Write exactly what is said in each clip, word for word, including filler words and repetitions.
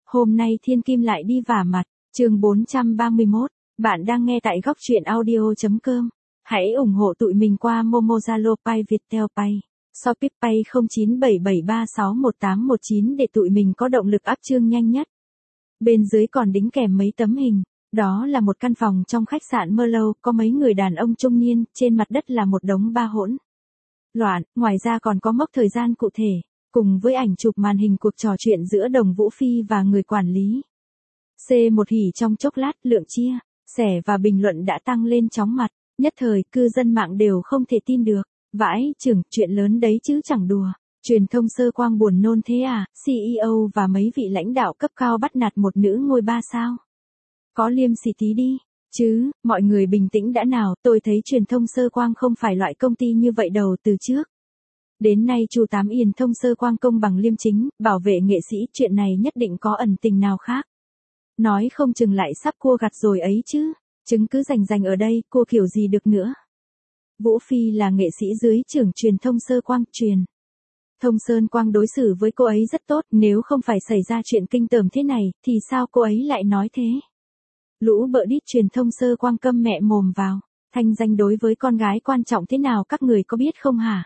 Hôm nay Thiên Kim lại đi vả mặt, chương bốn trăm ba mươi mốt, bạn đang nghe tại góc truyện audio.com. Hãy ủng hộ tụi mình qua Momo, Zalo, Pay, Viettel Pay, Shopee Pay không chín bảy bảy ba sáu một tám một chín để tụi mình có động lực áp chương nhanh nhất. Bên dưới còn đính kèm mấy tấm hình, đó là một căn phòng trong khách sạn Merlot, có mấy người đàn ông trung niên, trên mặt đất là một đống ba hỗn loạn, ngoài ra còn có mốc thời gian cụ thể, cùng với ảnh chụp màn hình cuộc trò chuyện giữa Đồng Vũ Phi và người quản lý. C một hỉ trong chốc lát, lượng chia, sẻ và bình luận đã tăng lên chóng mặt, nhất thời cư dân mạng đều không thể tin được. Vãi chưởng, chuyện lớn đấy chứ chẳng đùa. Truyền thông Sơ Quang buồn nôn thế à, xê e ô và mấy vị lãnh đạo cấp cao bắt nạt một nữ ngôi ba sao. Có liêm sỉ tí đi, chứ, mọi người bình tĩnh đã nào, tôi thấy truyền thông Sơ Quang không phải loại công ty như vậy đầu từ trước. Đến nay Chu Tám Yền thông Sơ Quang công bằng liêm chính, bảo vệ nghệ sĩ, chuyện này nhất định có ẩn tình nào khác. Nói không chừng lại sắp cua gặt rồi ấy chứ, chứng cứ rành rành ở đây, cua kiểu gì được nữa. Vũ Phi là nghệ sĩ dưới trưởng truyền thông Sơ Quang, truyền thông Sơn Quang đối xử với cô ấy rất tốt, nếu không phải xảy ra chuyện kinh tởm thế này, thì sao cô ấy lại nói thế? Lũ bợ đít truyền thông Sơ Quang câm mẹ mồm vào, thanh danh đối với con gái quan trọng thế nào các người có biết không hả?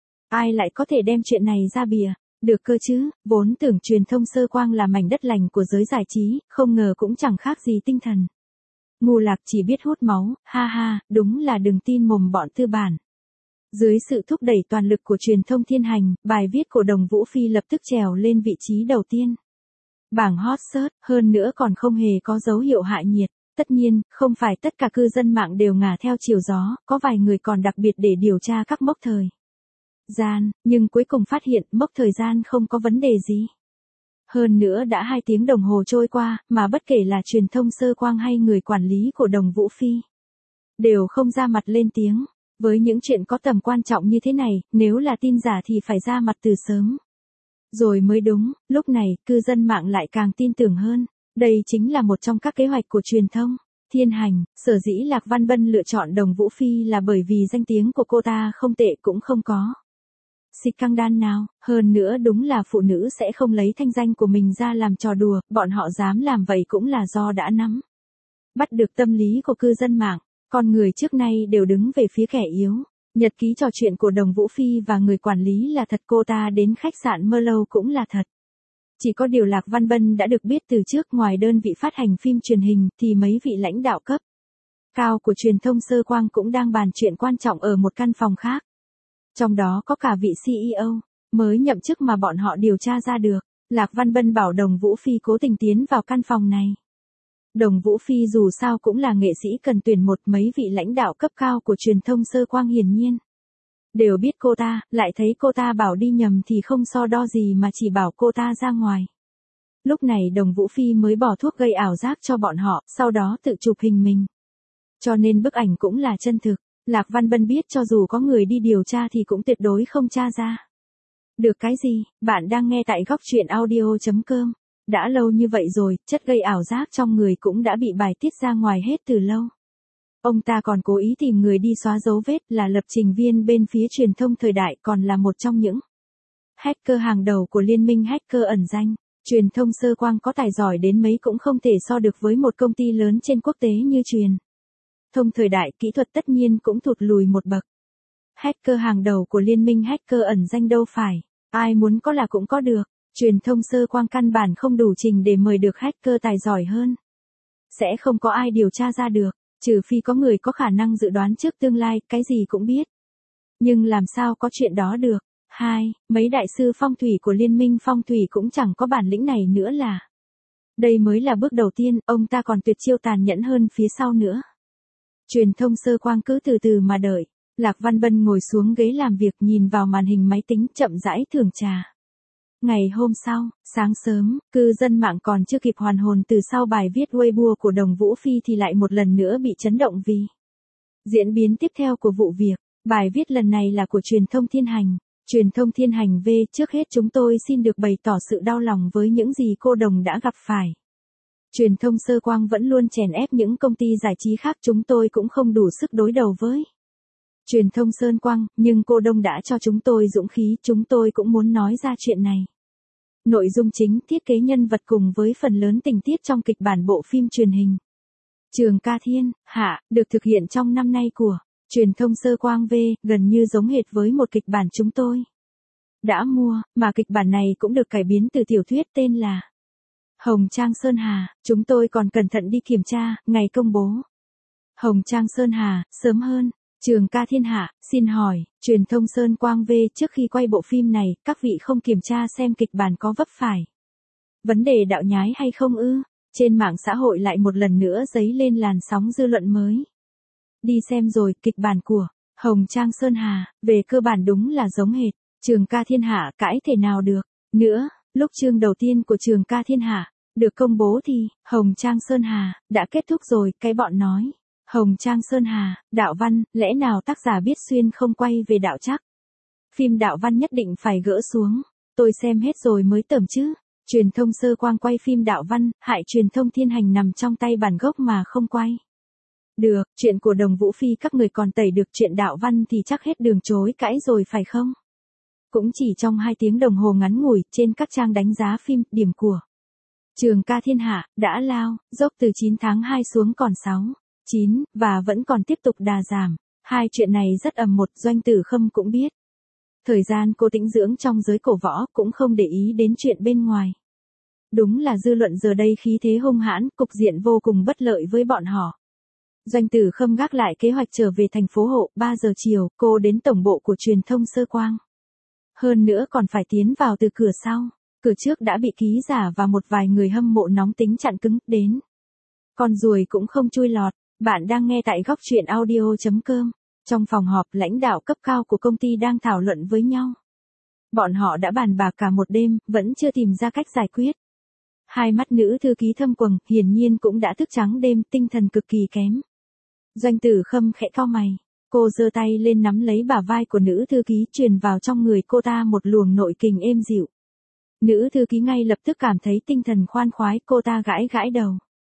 Ai lại có thể đem chuyện này ra bìa, được cơ chứ, vốn tưởng truyền thông Sơ Quang là mảnh đất lành của giới giải trí, không ngờ cũng chẳng khác gì tinh thần. Ngu lạc chỉ biết hút máu, ha ha, đúng là đừng tin mồm bọn tư bản. Dưới sự thúc đẩy toàn lực của truyền thông Thiên Hành, bài viết của Đồng Vũ Phi lập tức trèo lên vị trí đầu tiên bảng hot search, hơn nữa còn không hề có dấu hiệu hạ nhiệt. Tất nhiên, không phải tất cả cư dân mạng đều ngả theo chiều gió, có vài người còn đặc biệt để điều tra các mốc thời gian, nhưng cuối cùng phát hiện mốc thời gian không có vấn đề gì. Hơn nữa đã hai tiếng đồng hồ trôi qua, mà bất kể là truyền thông Sơ Quang hay người quản lý của Đồng Vũ Phi, đều không ra mặt lên tiếng. Với những chuyện có tầm quan trọng như thế này, nếu là tin giả thì phải ra mặt từ sớm rồi mới đúng. Lúc này, cư dân mạng lại càng tin tưởng hơn. Đây chính là một trong các kế hoạch của truyền thông Thiên Hành. Sở dĩ Lạc Văn Bân lựa chọn Đồng Vũ Phi là bởi vì danh tiếng của cô ta không tệ, cũng không có xịt căng đan nào. Hơn nữa đúng là phụ nữ sẽ không lấy thanh danh của mình ra làm trò đùa, bọn họ dám làm vậy cũng là do đã nắm bắt được tâm lý của cư dân mạng. Con người trước nay đều đứng về phía kẻ yếu. Nhật ký trò chuyện của Đồng Vũ Phi và người quản lý là thật, cô ta đến khách sạn Merlot cũng là thật. Chỉ có điều Lạc Văn Bân đã được biết từ trước, ngoài đơn vị phát hành phim truyền hình thì mấy vị lãnh đạo cấp cao của truyền thông Sơ Quang cũng đang bàn chuyện quan trọng ở một căn phòng khác. Trong đó có cả vị xê e ô mới nhậm chức mà bọn họ điều tra ra được. Lạc Văn Bân bảo Đồng Vũ Phi cố tình tiến vào căn phòng này. Đồng Vũ Phi dù sao cũng là nghệ sĩ cần tuyển một, mấy vị lãnh đạo cấp cao của truyền thông Sơ Quang hiển nhiên đều biết cô ta, lại thấy cô ta bảo đi nhầm thì không so đo gì mà chỉ bảo cô ta ra ngoài. Lúc này Đồng Vũ Phi mới bỏ thuốc gây ảo giác cho bọn họ, sau đó tự chụp hình mình. Cho nên bức ảnh cũng là chân thực. Lạc Văn Bân biết cho dù có người đi điều tra thì cũng tuyệt đối không tra ra được cái gì. Bạn đang nghe tại góc truyện audio.com. Đã lâu như vậy rồi, chất gây ảo giác trong người cũng đã bị bài tiết ra ngoài hết từ lâu. Ông ta còn cố ý tìm người đi xóa dấu vết, là lập trình viên bên phía truyền thông Thời Đại, còn là một trong những hacker hàng đầu của liên minh hacker ẩn danh. Truyền thông Sơ Quang có tài giỏi đến mấy cũng không thể so được với một công ty lớn trên quốc tế như truyền thông Thời Đại, kỹ thuật tất nhiên cũng thụt lùi một bậc. Hacker hàng đầu của liên minh hacker ẩn danh đâu phải ai muốn có là cũng có được. Truyền thông Sơ Quang căn bản không đủ trình để mời được hacker tài giỏi hơn. Sẽ không có ai điều tra ra được, trừ phi có người có khả năng dự đoán trước tương lai, cái gì cũng biết. Nhưng làm sao có chuyện đó được. Hai, mấy đại sư phong thủy của liên minh phong thủy cũng chẳng có bản lĩnh này nữa là. Đây mới là bước đầu tiên, ông ta còn tuyệt chiêu tàn nhẫn hơn phía sau nữa. Truyền thông Sơ Quang cứ từ từ mà đợi. Lạc Văn Bân ngồi xuống ghế làm việc, nhìn vào màn hình máy tính, chậm rãi thưởng trà. Ngày hôm sau, sáng sớm, cư dân mạng còn chưa kịp hoàn hồn từ sau bài viết Weibo của Đồng Vũ Phi thì lại một lần nữa bị chấn động vì diễn biến tiếp theo của vụ việc. Bài viết lần này là của truyền thông Thiên Hành. Truyền thông Thiên Hành V, trước hết chúng tôi xin được bày tỏ sự đau lòng với những gì cô Đồng đã gặp phải. Truyền thông Sơ Quang vẫn luôn chèn ép những công ty giải trí khác, chúng tôi cũng không đủ sức đối đầu với truyền thông Sơn Quang, nhưng cô Đông đã cho chúng tôi dũng khí, chúng tôi cũng muốn nói ra chuyện này. nội dung chính, thiết kế nhân vật cùng với phần lớn tình tiết trong kịch bản bộ phim truyền hình Trường Ca Thiên Hạ, được thực hiện trong năm nay của truyền thông Sơ Quang V, gần như giống hệt với một kịch bản chúng tôi đã mua, mà kịch bản này cũng được cải biến từ tiểu thuyết tên là Hồng Trang Sơn Hà. Chúng tôi còn cẩn thận đi kiểm tra, ngày công bố Hồng Trang Sơn Hà, sớm hơn Trường Ca Thiên Hạ. Xin hỏi, truyền thông Sơn Quang V trước khi quay bộ phim này, các vị không kiểm tra xem kịch bản có vấp phải vấn đề đạo nhái hay không ư? Trên mạng xã hội lại một lần nữa dấy lên làn sóng dư luận mới. Đi xem rồi, kịch bản của Hồng Trang Sơn Hà, về cơ bản đúng là giống hệt Trường Ca Thiên Hạ, cãi thể nào được. Nữa, lúc chương đầu tiên của Trường Ca Thiên Hạ được công bố thì Hồng Trang Sơn Hà đã kết thúc rồi, cái bọn nói Hồng Trang Sơn Hà, đạo văn, lẽ nào tác giả biết xuyên không quay về đạo chắc? Phim đạo văn nhất định phải gỡ xuống. Tôi xem hết rồi mới tởm chứ. Truyền thông Sơ Quang quay phim đạo văn, hại truyền thông Thiên Hành nằm trong tay bản gốc mà không quay được. Chuyện của Đồng Vũ Phi các người còn tẩy được, chuyện đạo văn thì chắc hết đường chối cãi rồi phải không? Cũng chỉ trong hai tiếng đồng hồ ngắn ngủi, trên các trang đánh giá phim, điểm của Trường Ca Thiên Hạ đã lao dốc từ chín tháng hai xuống còn sáu, chín, và vẫn còn tiếp tục đà giảm. Hai chuyện này rất ầm một, Doanh Tử Khâm cũng biết. Thời gian cô tĩnh dưỡng trong giới cổ võ, cũng không để ý đến chuyện bên ngoài. Đúng là dư luận giờ đây khí thế hung hãn, cục diện vô cùng bất lợi với bọn họ. Doanh Tử Khâm gác lại kế hoạch trở về thành phố Hộ, ba giờ chiều, cô đến tổng bộ của truyền thông Sơ Quang. Hơn nữa còn phải tiến vào từ cửa sau. Cửa trước đã bị ký giả và một vài người hâm mộ nóng tính chặn cứng, đến con ruồi cũng không chui lọt. Bạn đang nghe tại góc truyện audio chấm com. Trong phòng họp, lãnh đạo cấp cao của công ty đang thảo luận với nhau. Bọn họ đã bàn bạc cả một đêm, vẫn chưa tìm ra cách giải quyết. Hai mắt nữ thư ký thâm quầng, hiển nhiên cũng đã thức trắng đêm, tinh thần cực kỳ kém. Doanh Tử Khâm khẽ cau mày. Cô giơ tay lên nắm lấy bả vai của nữ thư ký, truyền vào trong người cô ta một luồng nội kình êm dịu. Nữ thư ký ngay lập tức cảm thấy tinh thần khoan khoái, cô ta gãi gãi đầu.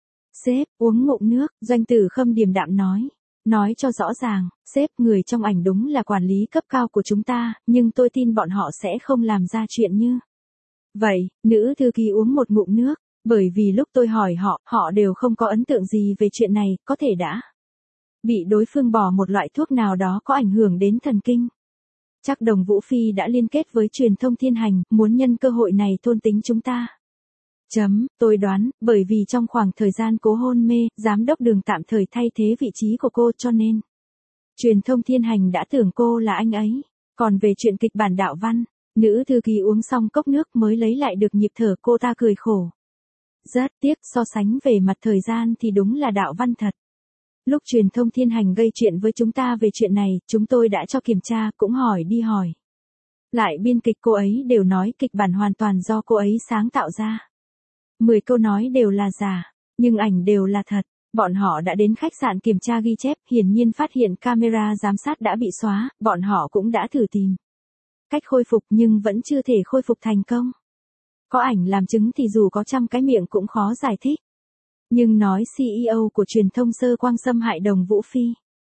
Sếp, uống ngụm nước, Doanh Tử Khâm điềm đạm nói. Nói cho rõ ràng, sếp, người trong ảnh đúng là quản lý cấp cao của chúng ta, nhưng tôi tin bọn họ sẽ không làm ra chuyện như vậy. Nữ thư ký uống một ngụm nước, bởi vì lúc tôi hỏi họ, họ đều không có ấn tượng gì về chuyện này, có thể đã bị đối phương bỏ một loại thuốc nào đó có ảnh hưởng đến thần kinh. Chắc Đồng Vũ Phi đã liên kết với truyền thông Thiên Hành, muốn nhân cơ hội này thôn tính chúng ta. Chấm, tôi đoán, bởi vì trong khoảng thời gian cố hôn mê, giám đốc Đường tạm thời thay thế vị trí của cô, cho nên truyền thông Thiên Hành đã tưởng cô là anh ấy. Còn về chuyện kịch bản đạo văn, nữ thư ký uống xong cốc nước mới lấy lại được nhịp thở, cô ta cười khổ. Rất tiếc, so sánh về mặt thời gian thì đúng là đạo văn thật. Lúc truyền thông Thiên Hành gây chuyện với chúng ta về chuyện này, chúng tôi đã cho kiểm tra, cũng hỏi đi hỏi lại biên kịch, cô ấy đều nói kịch bản hoàn toàn do cô ấy sáng tạo ra. Mười câu nói đều là giả, nhưng ảnh đều là thật. Bọn họ đã đến khách sạn kiểm tra ghi chép, hiển nhiên phát hiện camera giám sát đã bị xóa, bọn họ cũng đã thử tìm cách khôi phục nhưng vẫn chưa thể khôi phục thành công. Có ảnh làm chứng thì dù có trăm cái miệng cũng khó giải thích. Nhưng nói xê e ô của truyền thông Sơ Quang xâm hại Đồng Vũ Phi.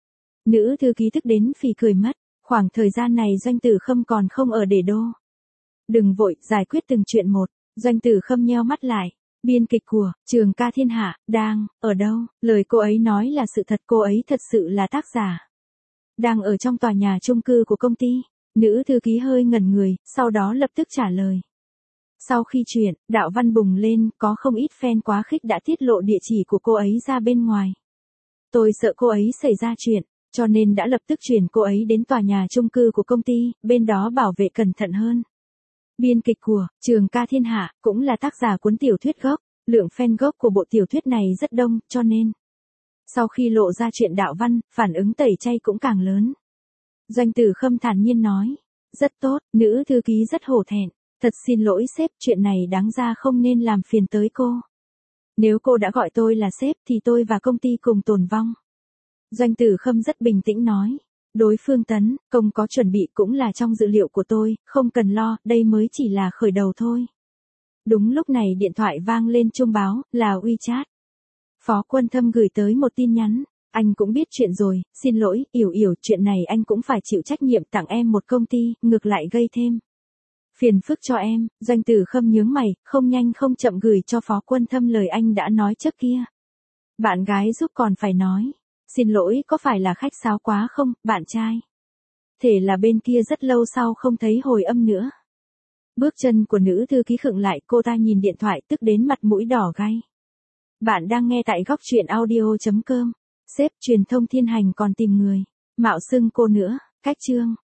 Nữ thư ký tức đến phì cười mất, khoảng thời gian này Doanh Tử Khâm còn không ở để đô. Đừng vội, giải quyết từng chuyện một. Doanh Tử Khâm nheo mắt lại. Biên kịch của Trường Ca Thiên Hạ đang ở đâu? Lời cô ấy nói là sự thật, cô ấy thật sự là tác giả. Đang ở trong tòa nhà chung cư của công ty. Nữ thư ký hơi ngẩn người, sau đó lập tức trả lời. Sau khi chuyện đạo văn bùng lên, có không ít fan quá khích đã tiết lộ địa chỉ của cô ấy ra bên ngoài. Tôi sợ cô ấy xảy ra chuyện, cho nên đã lập tức chuyển cô ấy đến tòa nhà chung cư của công ty, bên đó bảo vệ cẩn thận hơn. Biên kịch của Trường Ca Thiên Hạ cũng là tác giả cuốn tiểu thuyết gốc, lượng fan gốc của bộ tiểu thuyết này rất đông, cho nên sau khi lộ ra chuyện đạo văn, phản ứng tẩy chay cũng càng lớn. Doanh Tử Khâm thản nhiên nói, rất tốt, nữ thư ký rất hổ thẹn, thật xin lỗi sếp, chuyện này đáng ra không nên làm phiền tới cô. Nếu cô đã gọi tôi là sếp thì tôi và công ty cùng tồn vong. Doanh Tử Khâm rất bình tĩnh nói. Đối phương tấn công có chuẩn bị cũng là trong dự liệu của tôi, không cần lo, đây mới chỉ là khởi đầu thôi. Đúng lúc này điện thoại vang lên chuông báo, là WeChat. Phó Quân Thâm gửi tới một tin nhắn, anh cũng biết chuyện rồi, xin lỗi, Yểu Yểu, chuyện này anh cũng phải chịu trách nhiệm, tặng em một công ty, ngược lại gây thêm Phiền phức cho em, Doanh Tử Khâm nhướng mày, không nhanh không chậm gửi cho Phó Quân Thâm lời anh đã nói trước kia. Bạn gái giúp còn phải nói. Xin lỗi, có phải là khách sáo quá không, bạn trai? Thể là bên kia rất lâu sau không thấy hồi âm nữa. Bước chân của nữ thư ký khựng lại, cô ta nhìn điện thoại tức đến mặt mũi đỏ gay. Bạn đang nghe tại góc truyện audio.com. Sếp truyền thông Thiên Hành còn tìm người. Mạo xưng cô nữa, cách chương.